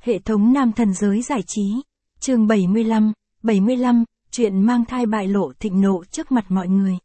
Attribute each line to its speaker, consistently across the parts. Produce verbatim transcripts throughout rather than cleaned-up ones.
Speaker 1: Hệ thống Nam Thần Giới Giải Trí, chương bảy mươi lăm, bảy mươi lăm, chuyện mang thai bại lộ thịnh nộ trước mặt mọi người.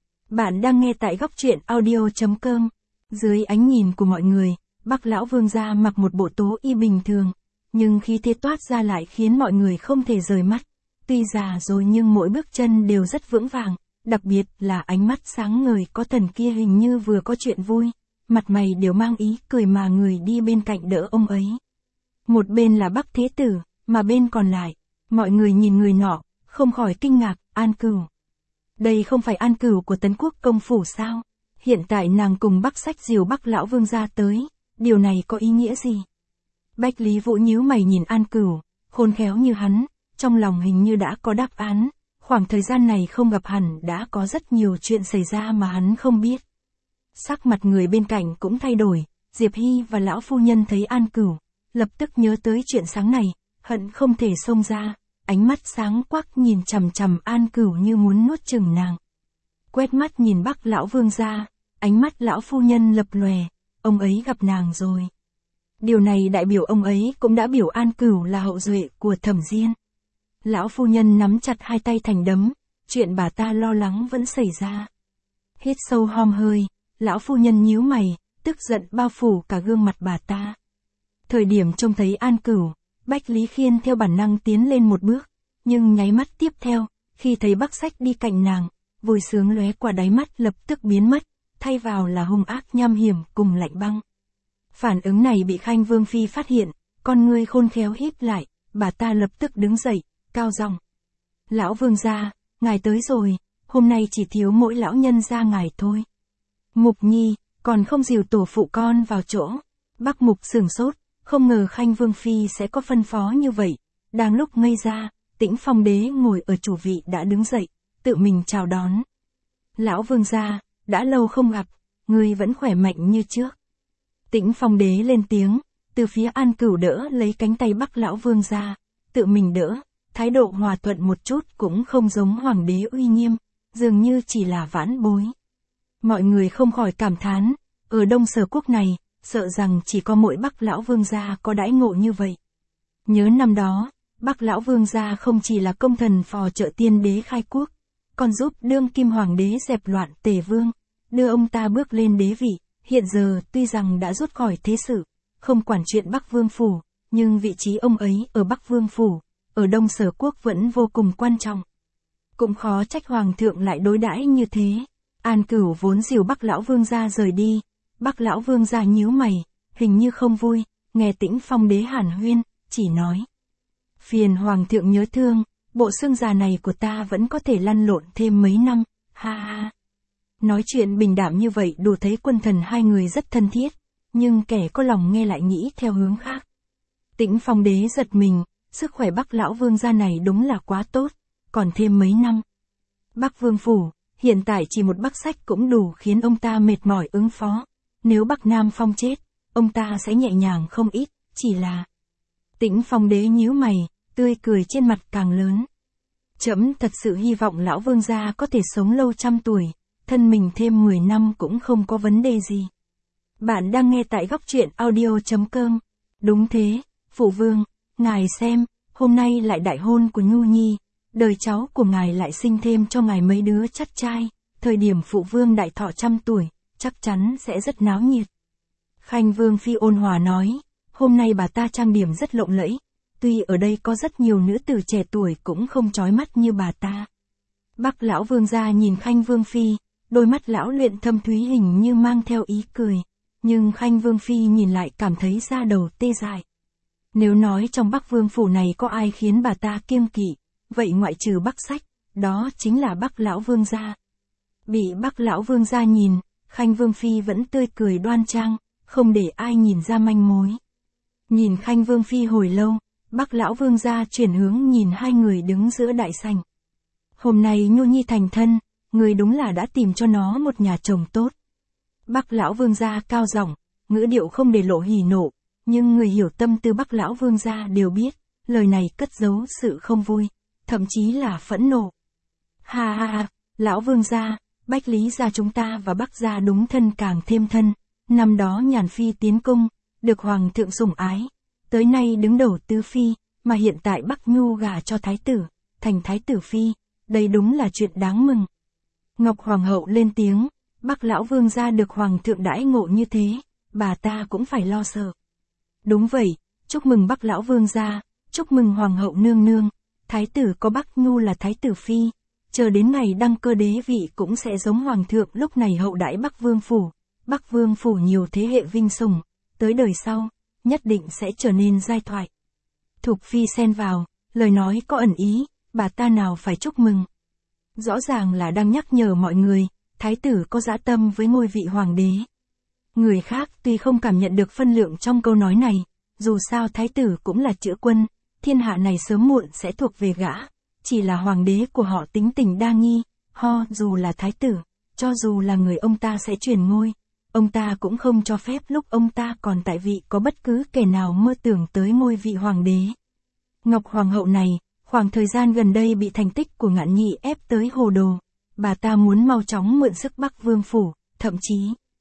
Speaker 1: Bạn đang nghe tại góc truyện audio.com. Dưới ánh nhìn của mọi người, Bắc Lão Vương gia mặc một bộ tố y bình thường, nhưng khí thế toát ra lại khiến mọi người không thể rời mắt. Tuy già rồi nhưng mỗi bước chân đều rất vững vàng, đặc biệt là ánh mắt sáng ngời có thần kia hình như vừa có chuyện vui, mặt mày đều mang ý cười mà người đi bên cạnh đỡ ông ấy. Một bên là Bắc Thế Tử, mà bên còn lại, mọi người nhìn người nọ, không khỏi kinh ngạc. An Cửu. Đây không phải An Cửu của Tấn Quốc công phủ sao? Hiện tại nàng cùng Bắc Sách dìu Bắc Lão Vương gia tới, điều này có ý nghĩa gì? Bách Lý Vũ nhíu mày nhìn An Cửu, khôn khéo như hắn, trong lòng hình như đã có đáp án, khoảng thời gian này không gặp hẳn đã có rất nhiều chuyện xảy ra mà hắn không biết. Sắc mặt người bên cạnh cũng thay đổi, Diệp Hy và lão phu nhân thấy An Cửu, lập tức nhớ tới chuyện sáng này, hận không thể xông ra, ánh mắt sáng quắc nhìn chằm chằm An Cửu như muốn nuốt chửng nàng. Quét mắt nhìn Bắc Lão Vương gia, ánh mắt lão phu nhân lập lòe, ông ấy gặp nàng rồi. Điều này đại biểu ông ấy cũng đã biểu An Cửu là hậu duệ của Thẩm Diên. Lão phu nhân nắm chặt hai tay thành đấm, chuyện bà ta lo lắng vẫn xảy ra. Hít sâu hom hơi, lão phu nhân nhíu mày, tức giận bao phủ cả gương mặt bà ta. Thời điểm trông thấy An Cửu, Bách Lý Khiên theo bản năng tiến lên một bước, nhưng nháy mắt tiếp theo, khi thấy Bắc Sách đi cạnh nàng, vui sướng lóe qua đáy mắt lập tức biến mất, thay vào là hung ác nham hiểm cùng lạnh băng. Phản ứng này bị Khanh Vương Phi phát hiện, con ngươi khôn khéo híp lại, bà ta lập tức đứng dậy, cao giọng: Lão Vương gia, ngài tới rồi, hôm nay chỉ thiếu mỗi lão nhân gia ngài thôi. Mục Nhi, còn không dìu tổ phụ con vào chỗ. Bắc Mục sửng sốt, không ngờ Khanh Vương Phi sẽ có phân phó như vậy. Đang lúc ngây ra, Tĩnh Phong Đế ngồi ở chủ vị đã đứng dậy, tự mình chào đón. Lão Vương gia, đã lâu không gặp, ngươi vẫn khỏe mạnh như trước. Tĩnh Phong Đế lên tiếng, từ phía An Cửu đỡ lấy cánh tay Bắc Lão Vương gia, tự mình đỡ, thái độ hòa thuận một chút cũng không giống hoàng đế uy nghiêm, dường như chỉ là vãn bối. Mọi người không khỏi cảm thán, ở Đông Sở Quốc này, sợ rằng chỉ có mỗi Bắc Lão Vương gia có đãi ngộ như vậy. Nhớ năm đó, Bắc Lão Vương gia không chỉ là công thần phò trợ tiên đế khai quốc, còn giúp đương kim hoàng đế dẹp loạn Tề Vương, đưa ông ta bước lên đế vị. Hiện giờ tuy rằng đã rút khỏi thế sự, không quản chuyện Bắc Vương phủ, nhưng vị trí ông ấy ở Bắc Vương phủ, ở Đông Sở Quốc vẫn vô cùng quan trọng. Cũng khó trách hoàng thượng lại đối đãi như thế. An Cửu vốn dìu Bắc Lão Vương gia rời đi, Bắc Lão Vương gia nhíu mày, hình như không vui, nghe Tĩnh Phong Đế hàn huyên, chỉ nói: Phiền hoàng thượng nhớ thương, bộ xương già này của ta vẫn có thể lăn lộn thêm mấy năm, ha ha. Nói chuyện bình đạm như vậy đủ thấy quân thần hai người rất thân thiết, nhưng kẻ có lòng nghe lại nghĩ theo hướng khác. Tĩnh Phong Đế giật mình, sức khỏe Bắc Lão Vương gia này đúng là quá tốt, còn thêm mấy năm. Bắc Vương phủ, hiện tại chỉ một Bắc Sách cũng đủ khiến ông ta mệt mỏi ứng phó. Nếu Bắc Nam Phong chết, ông ta sẽ nhẹ nhàng không ít, chỉ là... Tĩnh Phong Đế nhíu mày, tươi cười trên mặt càng lớn. Trẫm thật sự hy vọng Lão Vương gia có thể sống lâu trăm tuổi, thân mình thêm mười năm cũng không có vấn đề gì. Bạn đang nghe tại góc truyện audio.com. Đúng thế, phụ vương, ngài xem, hôm nay lại đại hôn của Nhu Nhi, đời cháu của ngài lại sinh thêm cho ngài mấy đứa chắc trai, thời điểm phụ vương đại thọ trăm tuổi, chắc chắn sẽ rất náo nhiệt. Khanh Vương Phi ôn hòa nói, hôm nay bà ta trang điểm rất lộng lẫy, tuy ở đây có rất nhiều nữ tử trẻ tuổi cũng không chói mắt như bà ta. Bắc Lão Vương gia nhìn Khanh Vương Phi, đôi mắt lão luyện thâm thúy hình như mang theo ý cười, nhưng Khanh Vương Phi nhìn lại cảm thấy da đầu tê dại. Nếu nói trong Bắc Vương phủ này có ai khiến bà ta kiêng kỵ, vậy ngoại trừ Bắc Sách, đó chính là Bắc Lão Vương gia. Bị Bắc Lão Vương gia nhìn, Khanh Vương Phi vẫn tươi cười đoan trang, không để ai nhìn ra manh mối. Nhìn Khanh Vương Phi hồi lâu, Bắc Lão Vương gia chuyển hướng nhìn hai người đứng giữa đại sảnh. Hôm nay Nhu Nhi thành thân, người đúng là đã tìm cho nó một nhà chồng tốt. Bắc Lão Vương gia cao giọng, ngữ điệu không để lộ hỉ nộ, nhưng người hiểu tâm tư Bắc Lão Vương gia đều biết, lời này cất giấu sự không vui, thậm chí là phẫn nộ. Ha ha ha, Lão Vương gia, Bách Lý gia chúng ta và Bắc gia đúng thân càng thêm thân, năm đó Nhàn Phi tiến cung, được Hoàng thượng sủng ái, tới nay đứng đầu tứ phi, mà hiện tại Bắc Nhu gả cho thái tử, thành thái tử phi, đây đúng là chuyện đáng mừng. Ngọc Hoàng hậu lên tiếng, Bắc lão vương gia được Hoàng thượng đãi ngộ như thế, bà ta cũng phải lo sợ. Đúng vậy, chúc mừng Bắc lão vương gia, chúc mừng Hoàng hậu nương nương, thái tử có Bắc Nhu là thái tử phi, chờ đến ngày đăng cơ đế vị cũng sẽ giống Hoàng thượng lúc này hậu đãi Bắc vương phủ, Bắc vương phủ nhiều thế hệ vinh sủng, tới đời sau, nhất định sẽ trở nên giai thoại. Thục phi xen vào, lời nói có ẩn ý, bà ta nào phải chúc mừng. Rõ ràng là đang nhắc nhở mọi người, thái tử có dã tâm với ngôi vị hoàng đế. Người khác tuy không cảm nhận được phân lượng trong câu nói này, dù sao thái tử cũng là chữ quân, thiên hạ này sớm muộn sẽ thuộc về gã, chỉ là hoàng đế của họ tính tình đa nghi, ho dù là thái tử, cho dù là người ông ta sẽ truyền ngôi, ông ta cũng không cho phép lúc ông ta còn tại vị có bất cứ kẻ nào mơ tưởng tới ngôi vị hoàng đế. Ngọc Hoàng hậu này, khoảng thời gian gần đây bị thành tích của Ngạn Nhị ép tới hồ đồ, bà ta muốn mau chóng mượn sức Bắc vương phủ, thậm chí...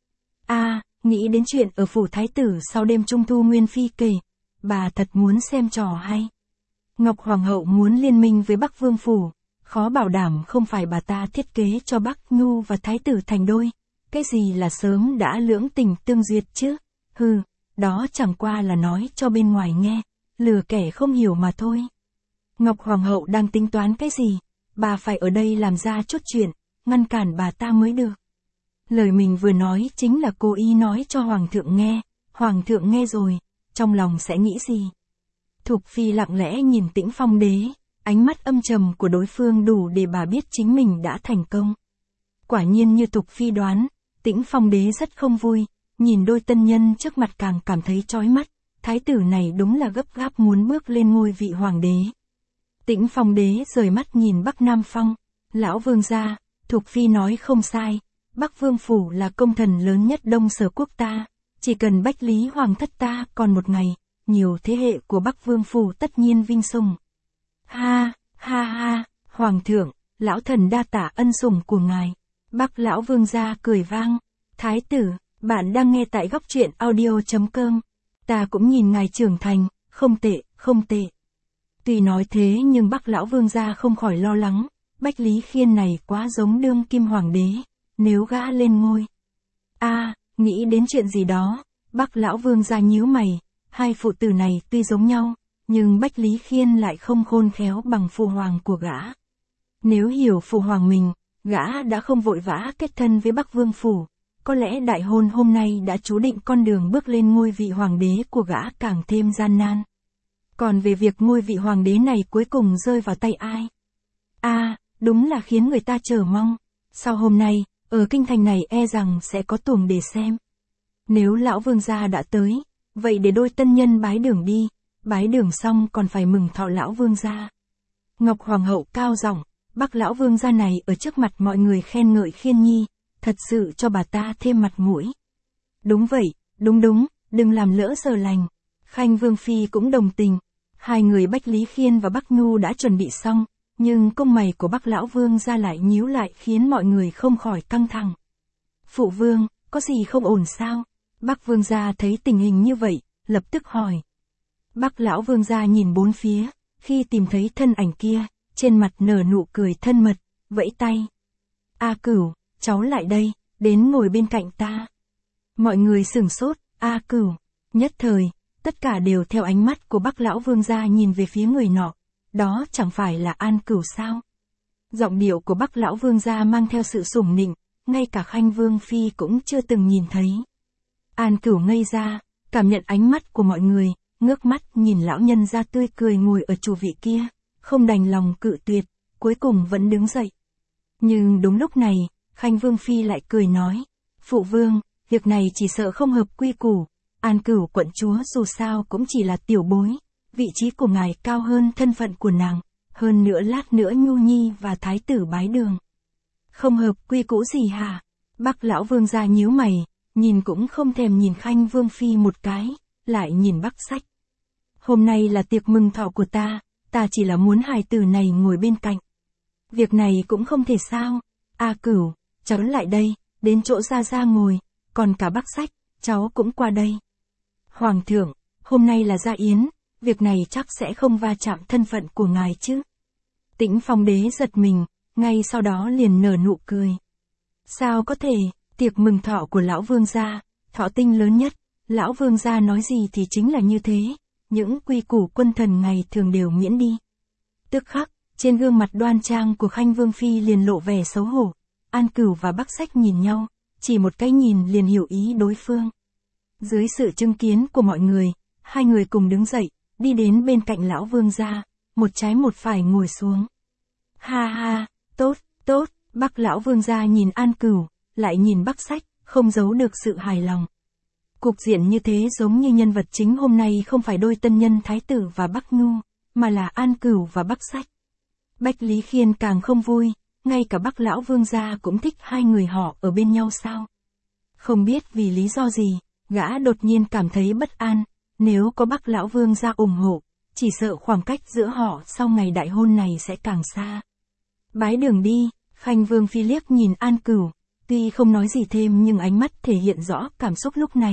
Speaker 1: a à, nghĩ đến chuyện ở phủ thái tử sau đêm trung thu Nguyên Phi kể, bà thật muốn xem trò hay. Ngọc Hoàng hậu muốn liên minh với Bắc vương phủ, khó bảo đảm không phải bà ta thiết kế cho Bắc Nhu và thái tử thành đôi, cái gì là sớm đã lưỡng tình tương duyệt chứ, hừ, đó chẳng qua là nói cho bên ngoài nghe, lừa kẻ không hiểu mà thôi. Ngọc Hoàng hậu đang tính toán cái gì, bà phải ở đây làm ra chút chuyện, ngăn cản bà ta mới được. Lời mình vừa nói chính là cố ý nói cho Hoàng thượng nghe, Hoàng thượng nghe rồi, trong lòng sẽ nghĩ gì? Thục phi lặng lẽ nhìn Tĩnh Phong đế, ánh mắt âm trầm của đối phương đủ để bà biết chính mình đã thành công. Quả nhiên như Thục phi đoán, Tĩnh Phong đế rất không vui, nhìn đôi tân nhân trước mặt càng cảm thấy chói mắt, thái tử này đúng là gấp gáp muốn bước lên ngôi vị hoàng đế. Tĩnh Phong đế rời mắt nhìn Bắc Nam Phong, lão vương gia, Thục phi nói không sai, Bắc vương phủ là công thần lớn nhất Đông Sở quốc ta, chỉ cần Bách Lý hoàng thất ta còn một ngày, nhiều thế hệ của Bắc vương phủ tất nhiên vinh sủng. Ha, ha ha, Hoàng thượng, lão thần đa tạ ân sủng của ngài. Bắc lão vương gia cười vang, thái tử, bạn đang nghe tại góc truyện audio chấm com. Ta cũng nhìn ngài trưởng thành, không tệ, không tệ. Tuy nói thế nhưng Bắc lão vương gia không khỏi lo lắng, Bách Lý Khiên này quá giống đương kim hoàng đế, nếu gã lên ngôi. a à, nghĩ đến chuyện gì đó, Bắc lão vương gia nhíu mày, hai phụ tử này tuy giống nhau, nhưng Bách Lý Khiên lại không khôn khéo bằng phụ hoàng của gã. Nếu hiểu phụ hoàng mình, gã đã không vội vã kết thân với Bắc vương phủ, có lẽ đại hôn hôm nay đã chú định con đường bước lên ngôi vị hoàng đế của gã càng thêm gian nan. Còn về việc ngôi vị hoàng đế này cuối cùng rơi vào tay ai? a à, đúng là khiến người ta chờ mong. Sau hôm nay, ở kinh thành này e rằng sẽ có tuồng để xem. Nếu lão vương gia đã tới, vậy để đôi tân nhân bái đường đi, bái đường xong còn phải mừng thọ lão vương gia. Ngọc Hoàng hậu cao giọng, Bắc lão vương gia này ở trước mặt mọi người khen ngợi Khiên nhi, thật sự cho bà ta thêm mặt mũi. Đúng vậy, đúng đúng, đừng làm lỡ giờ lành. Khanh Vương Phi cũng đồng tình. Hai người Bách Lý Khiên và Bắc Nhu đã chuẩn bị xong, nhưng công mày của Bắc lão vương gia lại nhíu lại khiến mọi người không khỏi căng thẳng. Phụ vương, có gì không ổn sao? Bắc vương gia thấy tình hình như vậy, lập tức hỏi. Bắc lão vương gia nhìn bốn phía, khi tìm thấy thân ảnh kia, trên mặt nở nụ cười thân mật, vẫy tay. A Cửu, cháu lại đây, đến ngồi bên cạnh ta. Mọi người sửng sốt, A Cửu, nhất thời, tất cả đều theo ánh mắt của Bắc lão vương gia nhìn về phía người nọ, đó chẳng phải là An Cửu sao? Giọng điệu của Bắc lão vương gia mang theo sự sủng nịnh, ngay cả Khanh Vương Phi cũng chưa từng nhìn thấy. An Cửu ngây ra, cảm nhận ánh mắt của mọi người, ngước mắt nhìn lão nhân gia tươi cười ngồi ở chủ vị kia, không đành lòng cự tuyệt, cuối cùng vẫn đứng dậy. Nhưng đúng lúc này, Khanh Vương Phi lại cười nói, Phụ vương, việc này chỉ sợ không hợp quy củ, An Cửu quận chúa dù sao cũng chỉ là tiểu bối, vị trí của ngài cao hơn thân phận của nàng, hơn nữa lát nữa Nhu Nhi và Thái tử bái đường. Không hợp quy củ gì hả? Bắc lão vương gia nhíu mày, nhìn cũng không thèm nhìn Khanh Vương Phi một cái, lại nhìn Bắc Sách. Hôm nay là tiệc mừng thọ của ta, ta chỉ là muốn hài tử này ngồi bên cạnh. Việc này cũng không thể sao. A Cửu, cháu lại đây, đến chỗ Gia Gia ngồi, còn cả Bắc Sách, cháu cũng qua đây. Hoàng thượng, hôm nay là gia yến, việc này chắc sẽ không va chạm thân phận của ngài chứ. Tĩnh Phong đế giật mình, ngay sau đó liền nở nụ cười. Sao có thể, tiệc mừng thọ của lão vương gia, thọ tinh lớn nhất, lão vương gia nói gì thì chính là như thế, những quy củ quân thần ngày thường đều miễn đi. Tức khắc, trên gương mặt đoan trang của Khanh Vương Phi liền lộ vẻ xấu hổ. An Cửu và Bắc Sách nhìn nhau, chỉ một cái nhìn liền hiểu ý đối phương. Dưới sự chứng kiến của mọi người, hai người cùng đứng dậy, đi đến bên cạnh lão vương gia, một trái một phải ngồi xuống. Ha ha, tốt, tốt, Bắc lão vương gia nhìn An Cửu, lại nhìn Bắc Sách, không giấu được sự hài lòng. Cục diện như thế giống như nhân vật chính hôm nay không phải đôi tân nhân Thái tử và Bắc Nhu, mà là An Cửu và Bắc Sách. Bách Lý Khiên càng không vui, ngay cả Bắc lão vương gia cũng thích hai người họ ở bên nhau sao. Không biết vì lý do gì, gã đột nhiên cảm thấy bất an, nếu có Bắc lão vương gia ủng hộ, chỉ sợ khoảng cách giữa họ sau ngày đại hôn này sẽ càng xa. Bái đường đi, Khanh Vương Phi liếc nhìn An Cửu, tuy không nói gì thêm nhưng ánh mắt thể hiện rõ cảm xúc lúc này.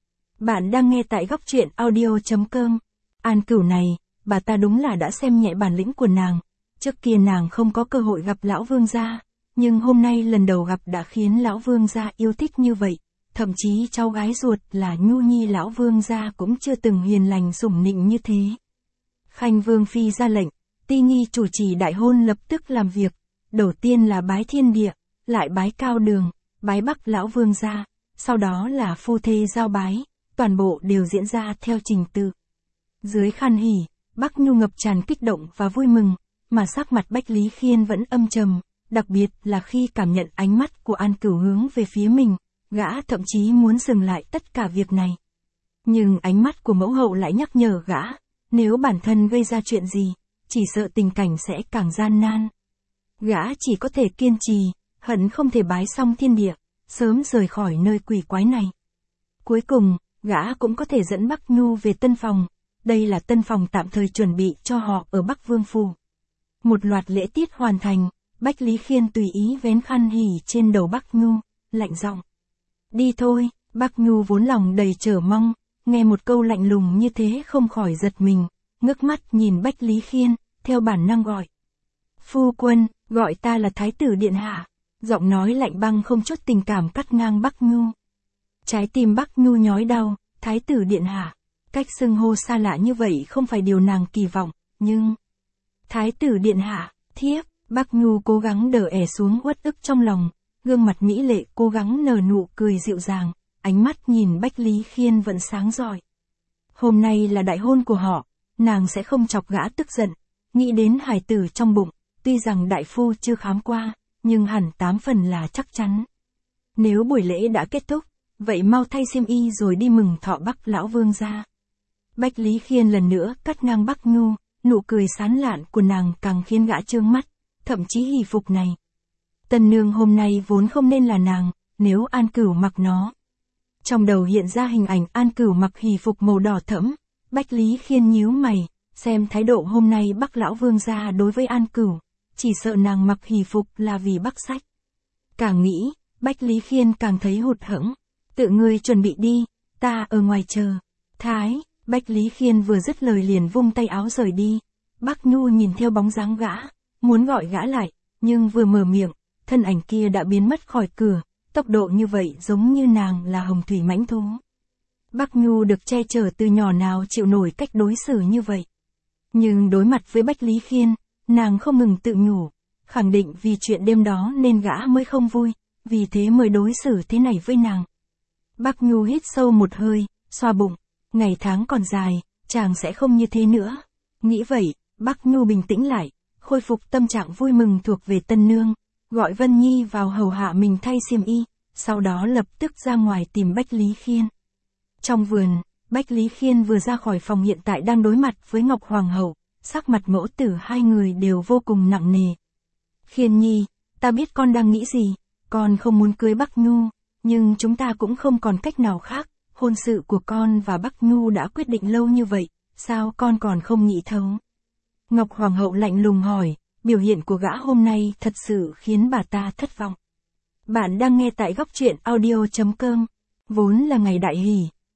Speaker 1: Bạn đang nghe tại góc truyện audio chấm com. An Cửu này, bà ta đúng là đã xem nhẹ bản lĩnh của nàng. Trước kia nàng không có cơ hội gặp lão vương gia, nhưng hôm nay lần đầu gặp đã khiến lão vương gia yêu thích như vậy. Thậm chí cháu gái ruột là Nhu Nhi lão vương gia cũng chưa từng hiền lành sủng nịnh như thế. Khanh Vương Phi ra lệnh, Ti Nghi chủ trì đại hôn lập tức làm việc. Đầu tiên là bái thiên địa, lại bái cao đường, bái Bắc lão vương gia, sau đó là phu thê giao bái, toàn bộ đều diễn ra theo trình tự. Dưới khan hỉ, Bắc Nhu ngập tràn kích động và vui mừng, mà sắc mặt Bách Lý Khiên vẫn âm trầm, đặc biệt là khi cảm nhận ánh mắt của An Cửu hướng về phía mình, gã thậm chí muốn dừng lại tất cả việc này. Nhưng ánh mắt của mẫu hậu lại nhắc nhở gã, nếu bản thân gây ra chuyện gì, chỉ sợ tình cảnh sẽ càng gian nan. Gã chỉ có thể kiên trì, hận không thể bái xong thiên địa, sớm rời khỏi nơi quỷ quái này. Cuối cùng, gã cũng có thể dẫn Bắc Nhu về tân phòng, đây là tân phòng tạm thời chuẩn bị cho họ ở Bắc Vương Phủ. Một loạt lễ tiết hoàn thành, Bách Lý Khiên tùy ý vén khăn hỉ trên đầu Bắc Nhu, lạnh giọng. Đi thôi, Bắc Nhu vốn lòng đầy chờ mong, nghe một câu lạnh lùng như thế không khỏi giật mình, ngước mắt nhìn Bách Lý Khiên, theo bản năng gọi. Phu quân, gọi ta là Thái tử Điện Hạ, giọng nói lạnh băng không chút tình cảm cắt ngang Bắc Nhu. Trái tim Bắc Nhu nhói đau, Thái tử Điện Hạ, cách xưng hô xa lạ như vậy không phải điều nàng kỳ vọng, nhưng... Thái tử Điện Hạ, thiếp, Bắc Nhu cố gắng đỡ ẻ xuống uất ức trong lòng, gương mặt mỹ lệ cố gắng nở nụ cười dịu dàng, ánh mắt nhìn Bách Lý Khiên vẫn sáng rọi. Hôm nay là đại hôn của họ, nàng sẽ không chọc gã tức giận, nghĩ đến hài tử trong bụng, tuy rằng đại phu chưa khám qua, nhưng hẳn tám phần là chắc chắn. Nếu buổi lễ đã kết thúc, vậy mau thay xiêm y rồi đi mừng thọ Bắc lão vương gia. Bách Lý Khiên lần nữa cắt ngang Bắc Nhu, nụ cười sán lạn của nàng càng khiến gã trương mắt, thậm chí hỉ phục này. Tân nương hôm nay vốn không nên là nàng, nếu An Cửu mặc nó. Trong đầu hiện ra hình ảnh An Cửu mặc hỉ phục màu đỏ thẫm, Bách Lý Khiên nhíu mày, xem thái độ hôm nay Bắc lão vương gia đối với An Cửu, chỉ sợ nàng mặc hỉ phục là vì Bắc Sách. Càng nghĩ, Bách Lý Khiên càng thấy hụt hẫng, tự ngươi chuẩn bị đi, ta ở ngoài chờ. Thái, Bách Lý Khiên vừa dứt lời liền vung tay áo rời đi. Bắc Nhu nhìn theo bóng dáng gã, muốn gọi gã lại, nhưng vừa mở miệng, thân ảnh kia đã biến mất khỏi cửa, tốc độ như vậy giống như nàng là hồng thủy mãnh thú. Bắc Nhu được che chở từ nhỏ nào chịu nổi cách đối xử như vậy. Nhưng đối mặt với Bách Lý Khiên, nàng không ngừng tự nhủ, khẳng định vì chuyện đêm đó nên gã mới không vui, vì thế mới đối xử thế này với nàng. Bắc Nhu hít sâu một hơi, xoa bụng, ngày tháng còn dài, chàng sẽ không như thế nữa. Nghĩ vậy, Bắc Nhu bình tĩnh lại, khôi phục tâm trạng vui mừng thuộc về tân nương, gọi Vân Nhi vào hầu hạ mình thay xiêm y, sau đó lập tức ra ngoài tìm Bách Lý Khiên. Trong vườn, Bách Lý Khiên vừa ra khỏi phòng hiện tại đang đối mặt với Ngọc Hoàng hậu, sắc mặt mẫu tử hai người đều vô cùng nặng nề. Khiên Nhi, ta biết con đang nghĩ gì, con không muốn cưới Bắc Nhu, nhưng chúng ta cũng không còn cách nào khác, hôn sự của con và Bắc Nhu đã quyết định lâu như vậy, sao con còn không nghĩ thấu? Ngọc Hoàng hậu lạnh lùng hỏi, biểu hiện của gã hôm nay thật sự khiến bà ta thất vọng. Bạn đang nghe tại góc truyện audio chấm com, vốn là ngày đại hỷ,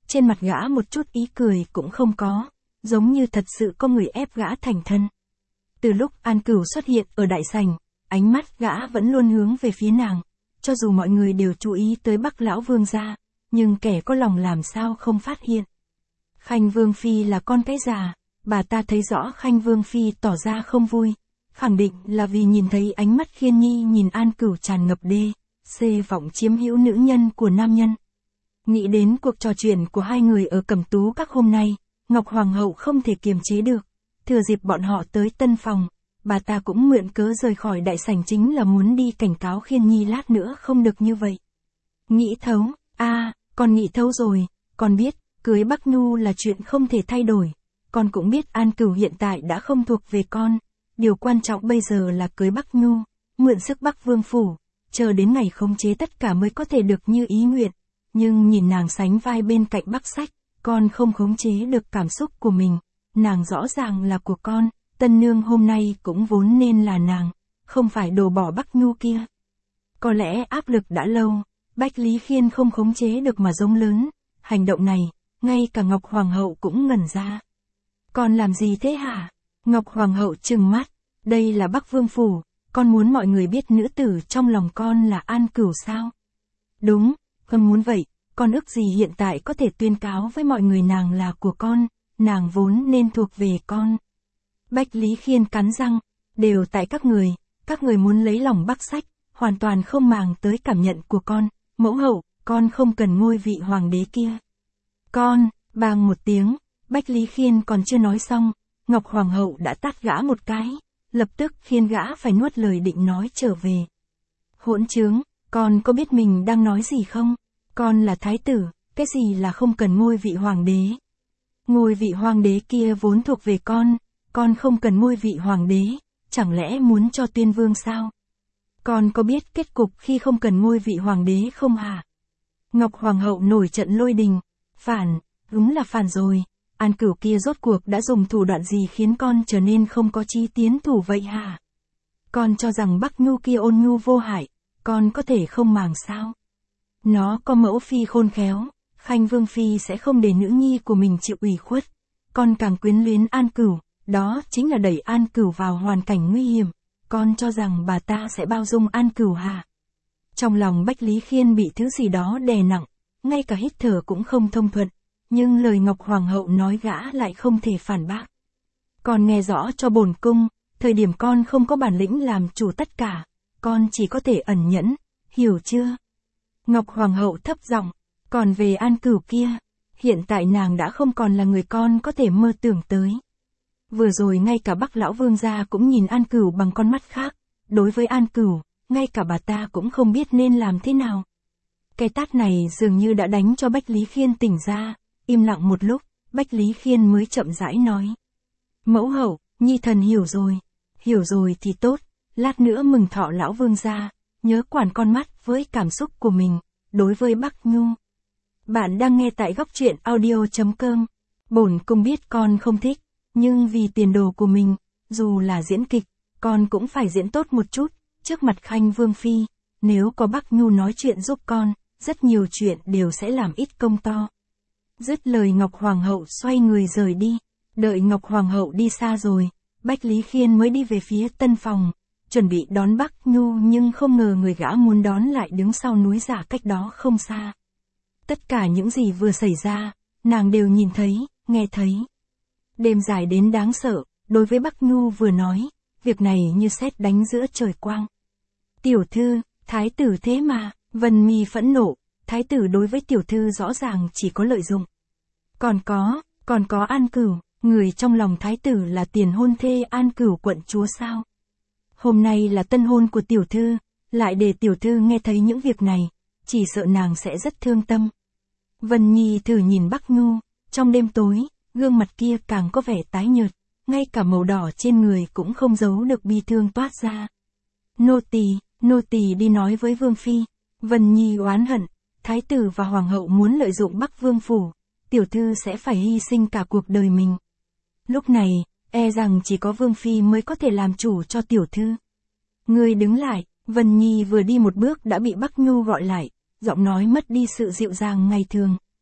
Speaker 1: trên mặt gã một chút ý cười cũng không có, giống như thật sự có người ép gã thành thân. Từ lúc An Cửu xuất hiện ở đại sảnh, ánh mắt gã vẫn luôn hướng về phía nàng, cho dù mọi người đều chú ý tới Bắc lão vương gia, nhưng kẻ có lòng làm sao không phát hiện. Khanh Vương Phi là con cái già, bà ta thấy rõ Khanh Vương Phi tỏ ra không vui, khẳng định là vì nhìn thấy ánh mắt Khiên Nhi nhìn An Cửu tràn ngập đê, xê vọng chiếm hữu nữ nhân của nam nhân. Nghĩ đến cuộc trò chuyện của hai người ở Cẩm Tú các hôm nay, Ngọc Hoàng hậu không thể kiềm chế được, thừa dịp bọn họ tới tân phòng, bà ta cũng mượn cớ rời khỏi đại sảnh chính là muốn đi cảnh cáo Khiên Nhi lát nữa không được như vậy. Nghĩ thấu, a, à, con nghĩ thấu rồi, con biết, cưới Bắc Nhu là chuyện không thể thay đổi, con cũng biết An Cửu hiện tại đã không thuộc về con, điều quan trọng bây giờ là cưới Bắc Nhu, mượn sức Bắc Vương phủ, chờ đến ngày khống chế tất cả mới có thể được như ý nguyện, nhưng nhìn nàng sánh vai bên cạnh Bắc Sách, con không khống chế được cảm xúc của mình, nàng rõ ràng là của con, tân nương hôm nay cũng vốn nên là nàng, không phải đồ bỏ Bắc Nhu kia. Có lẽ áp lực đã lâu, Bách Lý Khiên không khống chế được mà giống lớn, hành động này, ngay cả Ngọc Hoàng hậu cũng ngẩn ra. Con làm gì thế hả? Ngọc Hoàng hậu trừng mắt, đây là Bắc Vương phủ, con muốn mọi người biết nữ tử trong lòng con là An Cửu sao? Đúng, con muốn vậy, con ước gì hiện tại có thể tuyên cáo với mọi người nàng là của con, nàng vốn nên thuộc về con. Bách Lý Khiên cắn răng, đều tại các người, các người muốn lấy lòng Bắc Sách, hoàn toàn không màng tới cảm nhận của con, mẫu hậu, con không cần ngôi vị hoàng đế kia. Con, bang một tiếng, Bách Lý Khiên còn chưa nói xong, Ngọc Hoàng hậu đã tát gã một cái, lập tức khiến gã phải nuốt lời định nói trở về. Hỗn trướng, con có biết mình đang nói gì không? Con là thái tử, cái gì là không cần ngôi vị hoàng đế? Ngôi vị hoàng đế kia vốn thuộc về con, con không cần ngôi vị hoàng đế, chẳng lẽ muốn cho tuyên vương sao? Con có biết kết cục khi không cần ngôi vị hoàng đế không hả? Ngọc Hoàng hậu nổi trận lôi đình, phản, đúng là phản rồi, An Cửu kia rốt cuộc đã dùng thủ đoạn gì khiến con trở nên không có chí tiến thủ vậy hả? Con cho rằng Bắc Nhu kia ôn nhu vô hại, con có thể không màng sao? Nó có mẫu phi khôn khéo, Khanh Vương Phi sẽ không để nữ nhi của mình chịu ủy khuất, con càng quyến luyến An Cửu, đó chính là đẩy An Cửu vào hoàn cảnh nguy hiểm, con cho rằng bà ta sẽ bao dung An Cửu hả? Trong lòng Bách Lý Khiên bị thứ gì đó đè nặng, ngay cả hít thở cũng không thông thuận, nhưng lời Ngọc Hoàng hậu nói gã lại không thể phản bác. Con nghe rõ cho bổn cung, thời điểm con không có bản lĩnh làm chủ tất cả, con chỉ có thể ẩn nhẫn, hiểu chưa? Ngọc Hoàng hậu thấp giọng, còn về An Cửu kia, hiện tại nàng đã không còn là người con có thể mơ tưởng tới. Vừa rồi ngay cả Bắc lão vương gia cũng nhìn An Cửu bằng con mắt khác, đối với An Cửu, ngay cả bà ta cũng không biết nên làm thế nào. Cái tát này dường như đã đánh cho Bách Lý Khiên tỉnh ra, im lặng một lúc, Bách Lý Khiên mới chậm rãi nói. Mẫu hậu, nhi thần hiểu rồi, hiểu rồi thì tốt, lát nữa mừng thọ lão vương gia, nhớ quản con mắt với cảm xúc của mình, đối với Bắc Nhu. Bạn đang nghe tại góc truyện audio chấm com, bổn cung biết con không thích, nhưng vì tiền đồ của mình, dù là diễn kịch, con cũng phải diễn tốt một chút, trước mặt Khanh Vương Phi, nếu có Bắc Nhu nói chuyện giúp con, rất nhiều chuyện đều sẽ làm ít công to. Dứt lời Ngọc Hoàng hậu xoay người rời đi, đợi Ngọc Hoàng hậu đi xa rồi, Bách Lý Khiên mới đi về phía tân phòng, chuẩn bị đón Bắc Nhu nhưng không ngờ người gã muốn đón lại đứng sau núi giả cách đó không xa. Tất cả những gì vừa xảy ra, nàng đều nhìn thấy, nghe thấy. Đêm dài đến đáng sợ, đối với Bắc Nhu vừa nói, việc này như sét đánh giữa trời quang. Tiểu thư, thái tử thế mà, Vân Mi phẫn nộ, thái tử đối với tiểu thư rõ ràng chỉ có lợi dụng. Còn có, còn có An Cửu, người trong lòng thái tử là tiền hôn thê An Cửu quận chúa sao? Hôm nay là tân hôn của tiểu thư, lại để tiểu thư nghe thấy những việc này, chỉ sợ nàng sẽ rất thương tâm. Vân Nhi thử nhìn Bắc Nhu, trong đêm tối, gương mặt kia càng có vẻ tái nhợt, ngay cả màu đỏ trên người cũng không giấu được bi thương toát ra. Nô tỳ, nô tỳ đi nói với Vương Phi. Vân Nhi oán hận, thái tử và hoàng hậu muốn lợi dụng Bắc Vương phủ, tiểu thư sẽ phải hy sinh cả cuộc đời mình. Lúc này, e rằng chỉ có Vương Phi mới có thể làm chủ cho tiểu thư. Ngươi đứng lại, Vân Nhi vừa đi một bước đã bị Bắc Nhu gọi lại, giọng nói mất đi sự dịu dàng ngày thường,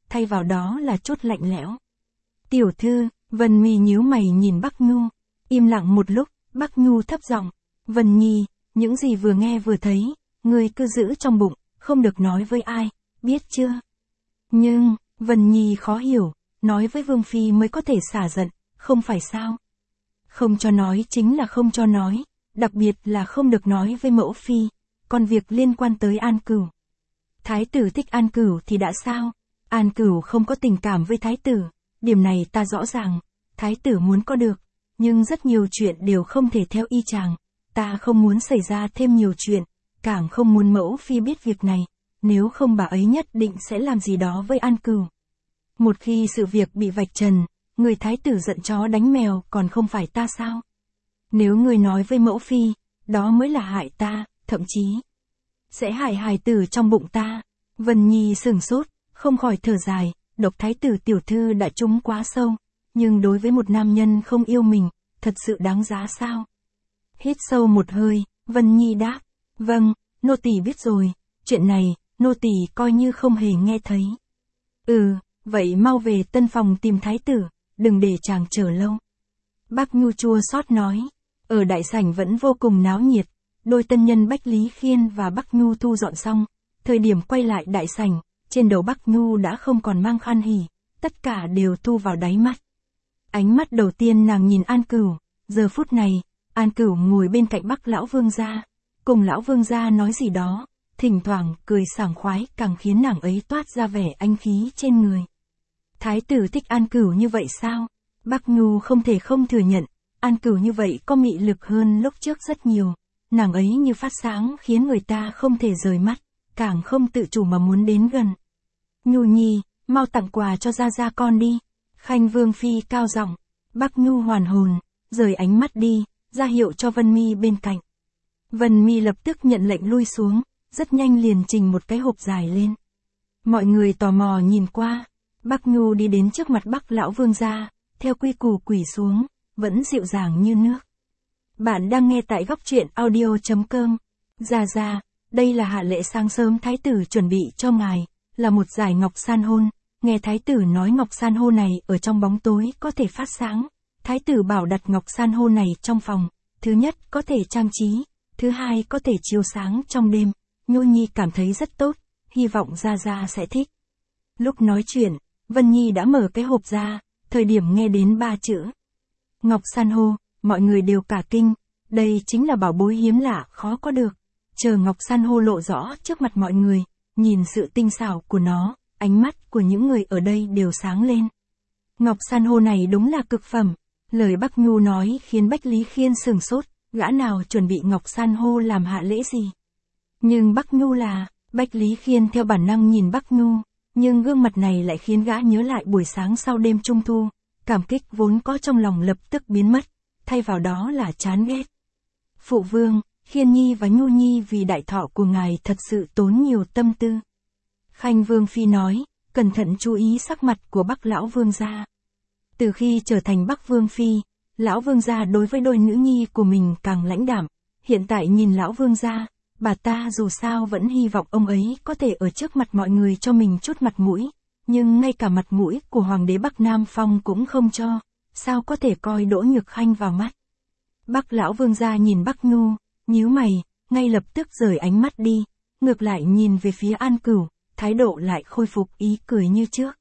Speaker 1: thay vào đó là chút lạnh lẽo. Tiểu thư, Vân Mi nhíu mày nhìn Bắc Nhu, im lặng một lúc, Bắc Nhu thấp giọng, Vân Nhi, những gì vừa nghe vừa thấy, ngươi cứ giữ trong bụng, không được nói với ai, biết chưa? Nhưng, Vân Nhi khó hiểu, nói với Vương Phi mới có thể xả giận, không phải sao? Không cho nói chính là không cho nói, đặc biệt là không được nói với mẫu Phi, còn việc liên quan tới An Cửu. Thái tử thích An Cửu thì đã sao? An Cửu không có tình cảm với thái tử, điểm này ta rõ ràng, thái tử muốn có được, nhưng rất nhiều chuyện đều không thể theo y chang, ta không muốn xảy ra thêm nhiều chuyện, càng không muốn mẫu Phi biết việc này, nếu không bà ấy nhất định sẽ làm gì đó với An Cửu. Một khi sự việc bị vạch trần, người thái tử giận chó đánh mèo còn không phải ta sao? Nếu người nói với mẫu Phi, đó mới là hại ta, thậm chí sẽ hại hài tử trong bụng ta. Vân Nhi sửng sốt, không khỏi thở dài, độc thái tử tiểu thư đã trúng quá sâu, nhưng đối với một nam nhân không yêu mình, thật sự đáng giá sao? Hít sâu một hơi, Vân Nhi đáp, vâng, nô tỳ biết rồi, chuyện này, nô tỳ coi như không hề nghe thấy. Ừ, vậy mau về tân phòng tìm thái tử, đừng để chàng chờ lâu. Bác Nhu chua xót nói, ở đại sảnh vẫn vô cùng náo nhiệt, đôi tân nhân Bách Lý Khiên và Bắc Nhu thu dọn xong, thời điểm quay lại đại sảnh, trên đầu Bắc Nhu đã không còn mang khăn hỉ, tất cả đều thu vào đáy mắt. Ánh mắt đầu tiên nàng nhìn An Cửu, giờ phút này, An Cửu ngồi bên cạnh Bắc lão vương gia, cùng lão vương gia nói gì đó, thỉnh thoảng cười sảng khoái càng khiến nàng ấy toát ra vẻ anh khí trên người. Thái tử thích An Cửu như vậy sao? Bắc Nhu không thể không thừa nhận, An Cửu như vậy có mị lực hơn lúc trước rất nhiều, nàng ấy như phát sáng khiến người ta không thể rời mắt, càng không tự chủ mà muốn đến gần. Nhu Nhi, mau tặng quà cho gia gia con đi. Khanh Vương Phi cao giọng. Bắc Nhu hoàn hồn, rời ánh mắt đi, ra hiệu cho Vân Mi bên cạnh. Vân Mi lập tức nhận lệnh lui xuống, rất nhanh liền trình một cái hộp dài lên. Mọi người tò mò nhìn qua, Bắc Nhu đi đến trước mặt Bắc lão vương gia, theo quy củ quỳ xuống, vẫn dịu dàng như nước. Bạn đang nghe tại góc truyện audio chấm com. Gia gia, đây là hạ lễ sáng sớm thái tử chuẩn bị cho ngài, là một dải ngọc san hôn. Nghe thái tử nói ngọc san hô này ở trong bóng tối có thể phát sáng. Thái tử bảo đặt ngọc san hô này trong phòng, thứ nhất có thể trang trí, thứ hai có thể chiếu sáng trong đêm. Nhu Nhi cảm thấy rất tốt, hy vọng gia gia sẽ thích. Lúc nói chuyện, Vân Nhi đã mở cái hộp ra, thời điểm nghe đến ba chữ ngọc san hô, mọi người đều cả kinh, đây chính là bảo bối hiếm lạ khó có được. Chờ ngọc san hô lộ rõ trước mặt mọi người, nhìn sự tinh xảo của nó, ánh mắt của những người ở đây đều sáng lên. Ngọc san hô này đúng là cực phẩm. Lời Bắc Nhu nói khiến Bách Lý Khiên sửng sốt, gã nào chuẩn bị ngọc san hô làm hạ lễ gì. Nhưng Bắc Nhu là, Bách Lý Khiên theo bản năng nhìn Bắc Nhu, nhưng gương mặt này lại khiến gã nhớ lại buổi sáng sau đêm trung thu, cảm kích vốn có trong lòng lập tức biến mất, thay vào đó là chán ghét. Phụ vương, Khiên Nhi và Nhu Nhi vì đại thọ của ngài thật sự tốn nhiều tâm tư. Khanh Vương Phi nói, cẩn thận chú ý sắc mặt của Bắc lão vương gia. Từ khi trở thành Bắc Vương Phi, lão vương gia đối với đôi nữ nhi của mình càng lãnh đạm. Hiện tại nhìn lão vương gia, bà ta dù sao vẫn hy vọng ông ấy có thể ở trước mặt mọi người cho mình chút mặt mũi, nhưng ngay cả mặt mũi của hoàng đế Bắc Nam Phong cũng không cho, sao có thể coi Đỗ Nhược Khanh vào mắt. Bắc lão vương gia nhìn Bắc Nhu, nhíu mày, ngay lập tức rời ánh mắt đi, ngược lại nhìn về phía An Cửu, thái độ lại khôi phục ý cười như trước.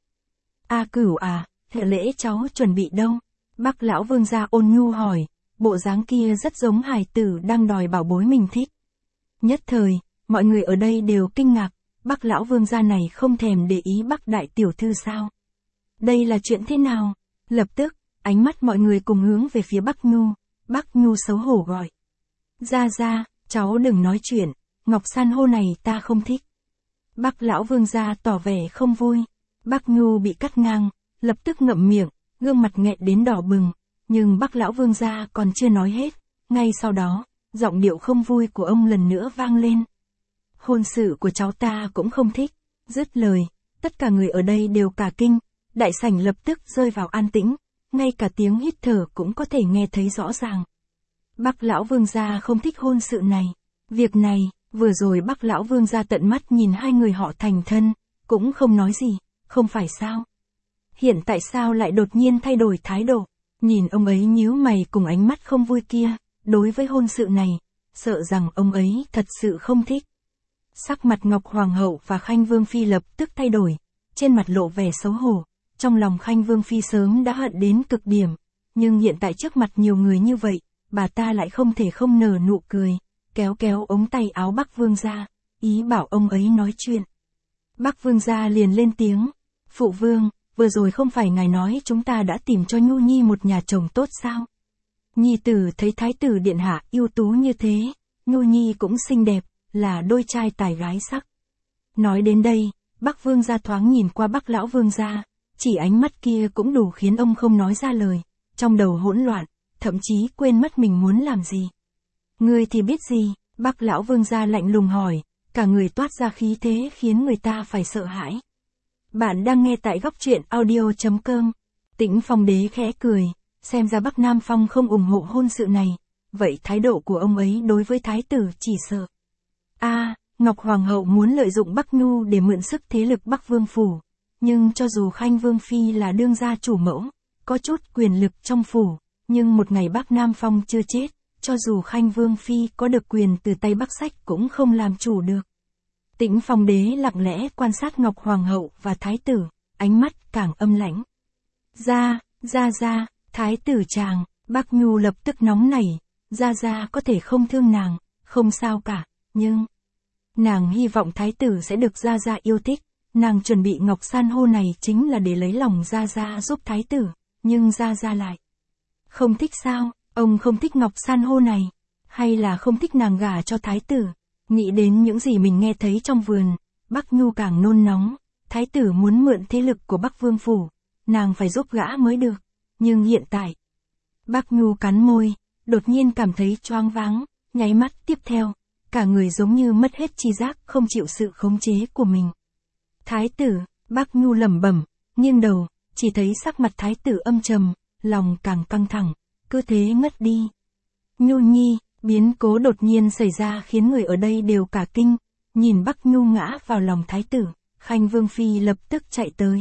Speaker 1: A Cửu à, hệ lễ cháu chuẩn bị đâu? Bắc lão vương gia ôn nhu hỏi, bộ dáng kia rất giống hài tử đang đòi bảo bối mình thích. Nhất thời, mọi người ở đây đều kinh ngạc, Bắc lão vương gia này không thèm để ý Bắc đại tiểu thư sao? Đây là chuyện thế nào? Lập tức, ánh mắt mọi người cùng hướng về phía Bắc Nhu, Bắc Nhu xấu hổ gọi. Gia gia, cháu đừng nói chuyện, ngọc san hô này ta không thích. Bắc lão vương gia tỏ vẻ không vui, Bắc Nhu bị cắt ngang, lập tức ngậm miệng, gương mặt nghẹn đến đỏ bừng, nhưng Bắc lão vương gia còn chưa nói hết, ngay sau đó, giọng điệu không vui của ông lần nữa vang lên. Hôn sự của cháu ta cũng không thích. Dứt lời, tất cả người ở đây đều cả kinh, đại sảnh lập tức rơi vào an tĩnh, ngay cả tiếng hít thở cũng có thể nghe thấy rõ ràng. Bắc lão vương gia không thích hôn sự này. Việc này, vừa rồi Bắc lão vương gia tận mắt nhìn hai người họ thành thân, cũng không nói gì, không phải sao? Hiện tại sao lại đột nhiên thay đổi thái độ? Nhìn ông ấy nhíu mày cùng ánh mắt không vui kia, đối với hôn sự này, sợ rằng ông ấy thật sự không thích. Sắc mặt Ngọc Hoàng hậu và Khanh Vương phi lập tức thay đổi, trên mặt lộ vẻ xấu hổ, trong lòng Khanh Vương phi sớm đã hận đến cực điểm, nhưng hiện tại trước mặt nhiều người như vậy, bà ta lại không thể không nở nụ cười, kéo kéo ống tay áo Bắc Vương gia, ý bảo ông ấy nói chuyện. Bắc Vương gia liền lên tiếng, phụ vương, vừa rồi không phải ngài nói chúng ta đã tìm cho Nhu Nhi một nhà chồng tốt sao? Nhi tử thấy thái tử điện hạ ưu tú như thế, Nhu Nhi cũng xinh đẹp, là đôi trai tài gái sắc. Nói đến đây, Bắc Vương gia thoáng nhìn qua Bắc lão Vương gia, chỉ ánh mắt kia cũng đủ khiến ông không nói ra lời, trong đầu hỗn loạn, thậm chí quên mất mình muốn làm gì. Ngươi thì biết gì? Bắc lão Vương gia lạnh lùng hỏi, cả người toát ra khí thế khiến người ta phải sợ hãi. Bạn đang nghe tại góc truyện audio chấm com. Tĩnh Phong đế khẽ cười, xem ra Bắc Nam Phong không ủng hộ hôn sự này, vậy thái độ của ông ấy đối với thái tử chỉ sợ. A, à, Ngọc Hoàng hậu muốn lợi dụng Bắc Nhu để mượn sức thế lực Bắc Vương phủ, nhưng cho dù Khanh Vương phi là đương gia chủ mẫu, có chút quyền lực trong phủ, nhưng một ngày Bắc Nam Phong chưa chết, cho dù Khanh Vương phi có được quyền từ tay Bắc Sách cũng không làm chủ được. Tĩnh Phong đế lặng lẽ quan sát Ngọc Hoàng hậu và thái tử, ánh mắt càng âm lãnh. Ra, ra ra, thái tử chàng, Bắc Nhu lập tức nóng nảy, ra ra có thể không thương nàng, không sao cả, nhưng nàng hy vọng thái tử sẽ được ra ra yêu thích, nàng chuẩn bị ngọc san hô này chính là để lấy lòng ra ra giúp thái tử, nhưng ra ra lại không thích sao? Ông không thích ngọc san hô này, hay là không thích nàng gả cho thái tử? Nghĩ đến những gì mình nghe thấy trong vườn, Bắc Nhu càng nôn nóng, thái tử muốn mượn thế lực của Bắc Vương phủ, nàng phải giúp gã mới được, nhưng hiện tại. Bắc Nhu cắn môi, đột nhiên cảm thấy choáng váng, nháy mắt tiếp theo, cả người giống như mất hết tri giác, không chịu sự khống chế của mình. Thái tử, Bắc Nhu lẩm bẩm, nghiêng đầu, chỉ thấy sắc mặt thái tử âm trầm, lòng càng căng thẳng, cứ thế ngất đi. Nhu Nhi, biến cố đột nhiên xảy ra khiến người ở đây đều cả kinh, nhìn Bắc Nhu ngã vào lòng thái tử, Khanh Vương phi lập tức chạy tới.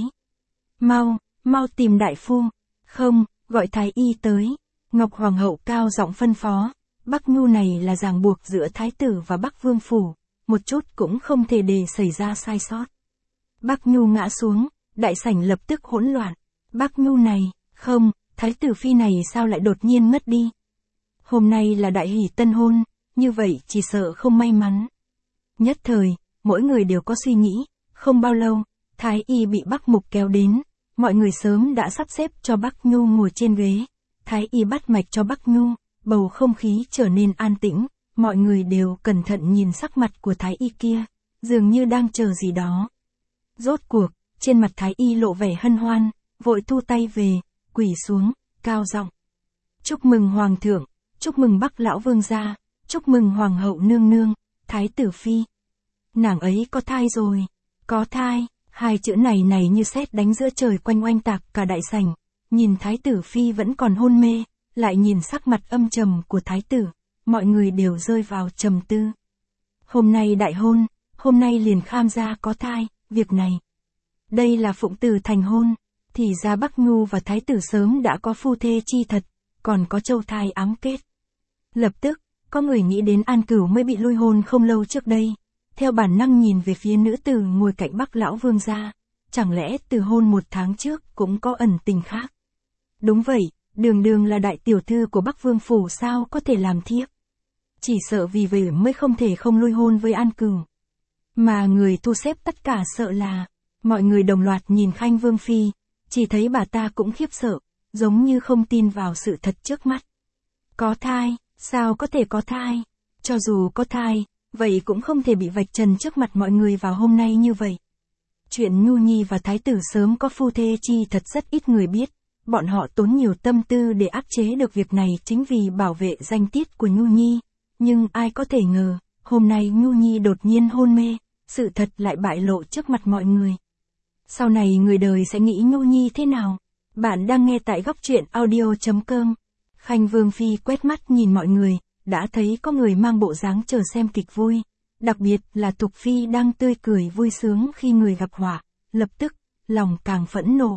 Speaker 1: Mau, mau tìm đại phu, không, gọi thái y tới. Ngọc Hoàng hậu cao giọng phân phó, Bắc Nhu này là ràng buộc giữa thái tử và Bắc Vương phủ, một chút cũng không thể để xảy ra sai sót. Bắc Nhu ngã xuống, đại sảnh lập tức hỗn loạn. Bắc Nhu này, không, thái tử phi này sao lại đột nhiên ngất đi? Hôm nay là đại hỷ tân hôn, như vậy chỉ sợ không may mắn. Nhất thời, mỗi người đều có suy nghĩ, không bao lâu, thái y bị Bắc Mục kéo đến, mọi người sớm đã sắp xếp cho Bắc Nhu ngồi trên ghế. Thái y bắt mạch cho Bắc Nhu, bầu không khí trở nên an tĩnh, mọi người đều cẩn thận nhìn sắc mặt của thái y kia, dường như đang chờ gì đó. Rốt cuộc, trên mặt thái y lộ vẻ hân hoan, vội thu tay về, quỳ xuống, cao giọng. Chúc mừng hoàng thượng, chúc mừng Bắc lão vương gia, chúc mừng hoàng hậu nương nương, thái tử phi. Nàng ấy có thai rồi, có thai, hai chữ này này như sét đánh giữa trời quanh oanh tạc cả đại sảnh. Nhìn thái tử phi vẫn còn hôn mê, lại nhìn sắc mặt âm trầm của thái tử, mọi người đều rơi vào trầm tư. Hôm nay đại hôn, hôm nay liền kham gia có thai, việc này. Đây là phụng tử thành hôn, thì ra Bắc Nhu và thái tử sớm đã có phu thê chi thật, còn có châu thai ám kết. Lập tức, có người nghĩ đến An Cửu mới bị lui hôn không lâu trước đây, theo bản năng nhìn về phía nữ tử ngồi cạnh Bắc lão vương gia, chẳng lẽ từ hôn một tháng trước cũng có ẩn tình khác. Đúng vậy, đường đường là đại tiểu thư của Bắc Vương phủ sao có thể làm thiếp. Chỉ sợ vì vậy mới không thể không lui hôn với An Cửu. Mà người thu xếp tất cả sợ là, mọi người đồng loạt nhìn Khanh Vương phi, chỉ thấy bà ta cũng khiếp sợ, giống như không tin vào sự thật trước mắt. Có thai, sao có thể có thai? Cho dù có thai, vậy cũng không thể bị vạch trần trước mặt mọi người vào hôm nay như vậy. Chuyện Nhu Nhi và thái tử sớm có phu thê chi thật rất ít người biết. Bọn họ tốn nhiều tâm tư để áp chế được việc này chính vì bảo vệ danh tiết của Nhu Nhi. Nhưng ai có thể ngờ, hôm nay Nhu Nhi đột nhiên hôn mê, sự thật lại bại lộ trước mặt mọi người. Sau này người đời sẽ nghĩ Nhu Nhi thế nào? Bạn đang nghe tại góc truyện audio chấm com. Khanh Vương phi quét mắt nhìn mọi người, đã thấy có người mang bộ dáng chờ xem kịch vui. Đặc biệt là Thục phi đang tươi cười vui sướng khi người gặp họa, lập tức lòng càng phẫn nộ.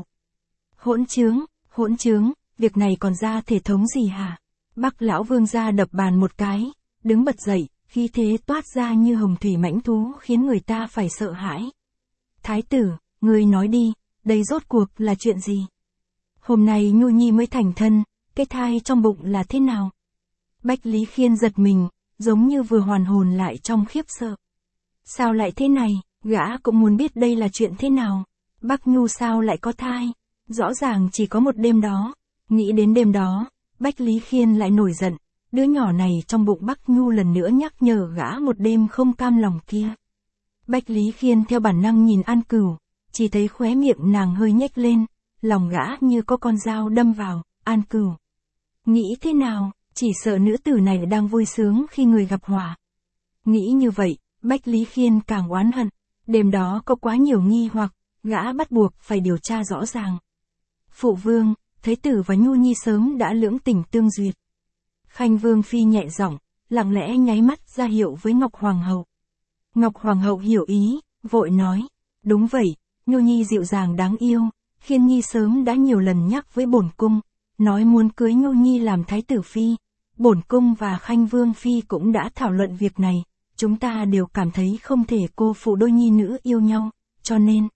Speaker 1: Hỗn trướng, hỗn trướng, việc này còn ra thể thống gì hả? Bắc lão vương gia đập bàn một cái, đứng bật dậy, khí thế toát ra như hồng thủy mãnh thú khiến người ta phải sợ hãi. Thái tử, ngươi nói đi, đây rốt cuộc là chuyện gì? Hôm nay Nhu Nhi mới thành thân, cái thai trong bụng là thế nào? Bách Lý Khiên giật mình, giống như vừa hoàn hồn lại trong khiếp sợ. Sao lại thế này, gã cũng muốn biết đây là chuyện thế nào. Bắc Nhu sao lại có thai? Rõ ràng chỉ có một đêm đó. Nghĩ đến đêm đó, Bách Lý Khiên lại nổi giận. Đứa nhỏ này trong bụng Bắc Nhu lần nữa nhắc nhở gã một đêm không cam lòng kia. Bách Lý Khiên theo bản năng nhìn An Cửu, chỉ thấy khóe miệng nàng hơi nhếch lên, lòng gã như có con dao đâm vào. An Cửu nghĩ thế nào, chỉ sợ nữ tử này đang vui sướng khi người gặp họa. Nghĩ như vậy, Bách Lý Khiên càng oán hận. Đêm đó có quá nhiều nghi hoặc, gã bắt buộc phải điều tra rõ ràng. Phụ vương, Thái tử và Nhu Nhi sớm đã lưỡng tình tương duyệt. Khanh Vương phi nhẹ giọng, lặng lẽ nháy mắt ra hiệu với Ngọc Hoàng hậu. Ngọc Hoàng hậu hiểu ý, vội nói, đúng vậy, Nhu Nhi dịu dàng đáng yêu, Khiên Nhi sớm đã nhiều lần nhắc với bổn cung, nói muốn cưới Nhu Nhi làm thái tử phi. Bổn cung và Khanh Vương phi cũng đã thảo luận việc này, chúng ta đều cảm thấy không thể cô phụ đôi nhi nữ yêu nhau, cho nên.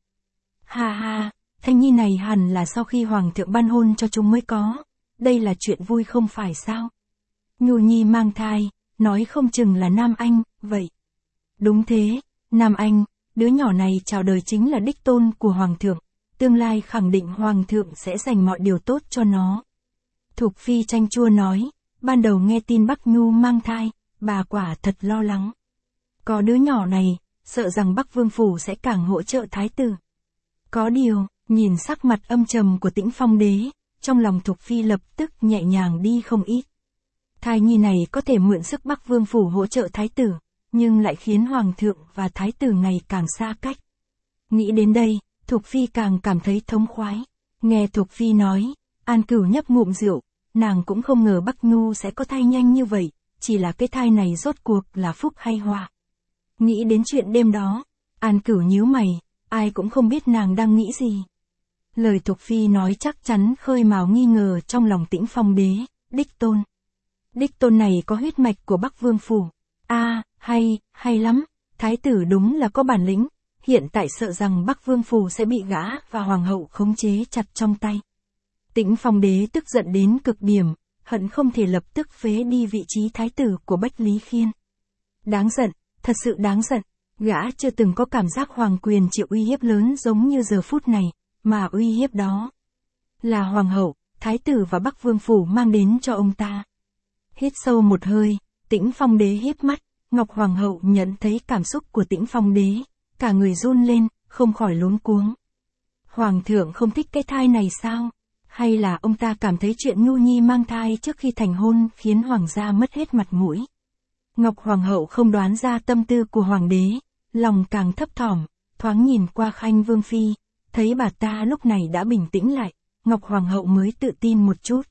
Speaker 1: Ha ha, thanh nhi này hẳn là sau khi hoàng thượng ban hôn cho chúng mới có, đây là chuyện vui không phải sao? Nhu Nhi mang thai, nói không chừng là nam anh, vậy. Đúng thế, nam anh, đứa nhỏ này chào đời chính là đích tôn của hoàng thượng, tương lai khẳng định hoàng thượng sẽ dành mọi điều tốt cho nó. Thục phi chanh chua nói, ban đầu nghe tin Bắc Nhu mang thai, bà quả thật lo lắng. Có đứa nhỏ này, sợ rằng Bắc Vương Phủ sẽ càng hỗ trợ thái tử. Có điều, nhìn sắc mặt âm trầm của Tĩnh Phong đế, trong lòng Thục phi lập tức nhẹ nhàng đi không ít. Thai nhi này có thể mượn sức Bắc Vương Phủ hỗ trợ thái tử, nhưng lại khiến hoàng thượng và thái tử ngày càng xa cách. Nghĩ đến đây, Thục phi càng cảm thấy thống khoái. Nghe Thục phi nói, An Cửu nhấp ngụm rượu, nàng cũng không ngờ Bắc Nhu sẽ có thai nhanh như vậy, chỉ là cái thai này rốt cuộc là phúc hay họa. Nghĩ đến chuyện đêm đó, An Cửu nhíu mày, ai cũng không biết nàng đang nghĩ gì. Lời Thục phi nói chắc chắn khơi mào nghi ngờ trong lòng Tĩnh Phong đế, đích tôn. Đích tôn này có huyết mạch của Bắc Vương Phủ. A, à, hay, hay lắm, thái tử đúng là có bản lĩnh, hiện tại sợ rằng Bắc Vương Phủ sẽ bị gã và hoàng hậu khống chế chặt trong tay. Tĩnh Phong đế tức giận đến cực điểm, hận không thể lập tức phế đi vị trí thái tử của Bách Lý Khiên. Đáng giận, thật sự đáng giận, gã chưa từng có cảm giác hoàng quyền chịu uy hiếp lớn giống như giờ phút này, mà uy hiếp đó là hoàng hậu, thái tử và Bắc Vương Phủ mang đến cho ông ta. Hít sâu một hơi, Tĩnh Phong đế híp mắt, Ngọc Hoàng hậu nhận thấy cảm xúc của Tĩnh Phong đế, cả người run lên, không khỏi luống cuống. Hoàng thượng không thích cái thai này sao? Hay là ông ta cảm thấy chuyện Nhu Nhi mang thai trước khi thành hôn khiến hoàng gia mất hết mặt mũi? Ngọc Hoàng hậu không đoán ra tâm tư của hoàng đế, lòng càng thấp thỏm, thoáng nhìn qua Khanh Vương phi, thấy bà ta lúc này đã bình tĩnh lại, Ngọc Hoàng hậu mới tự tin một chút.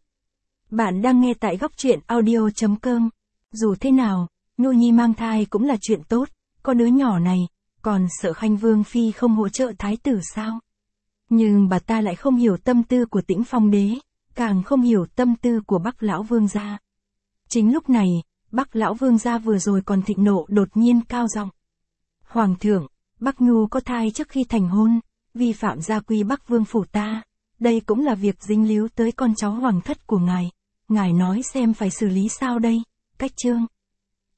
Speaker 1: Bạn đang nghe tại góc truyện audio chấm com. Dù thế nào, Nhu Nhi mang thai cũng là chuyện tốt, có đứa nhỏ này, còn sợ Khanh Vương phi không hỗ trợ thái tử sao? Nhưng bà ta lại không hiểu tâm tư của Tĩnh Phong đế, càng không hiểu tâm tư của Bắc lão vương gia. Chính lúc này, Bắc lão vương gia vừa rồi còn thịnh nộ đột nhiên cao giọng. Hoàng thượng, Bắc Nhu có thai trước khi thành hôn, vi phạm gia quy Bắc Vương Phủ ta, đây cũng là việc dính líu tới con cháu hoàng thất của ngài, ngài nói xem phải xử lý sao đây? Cách chương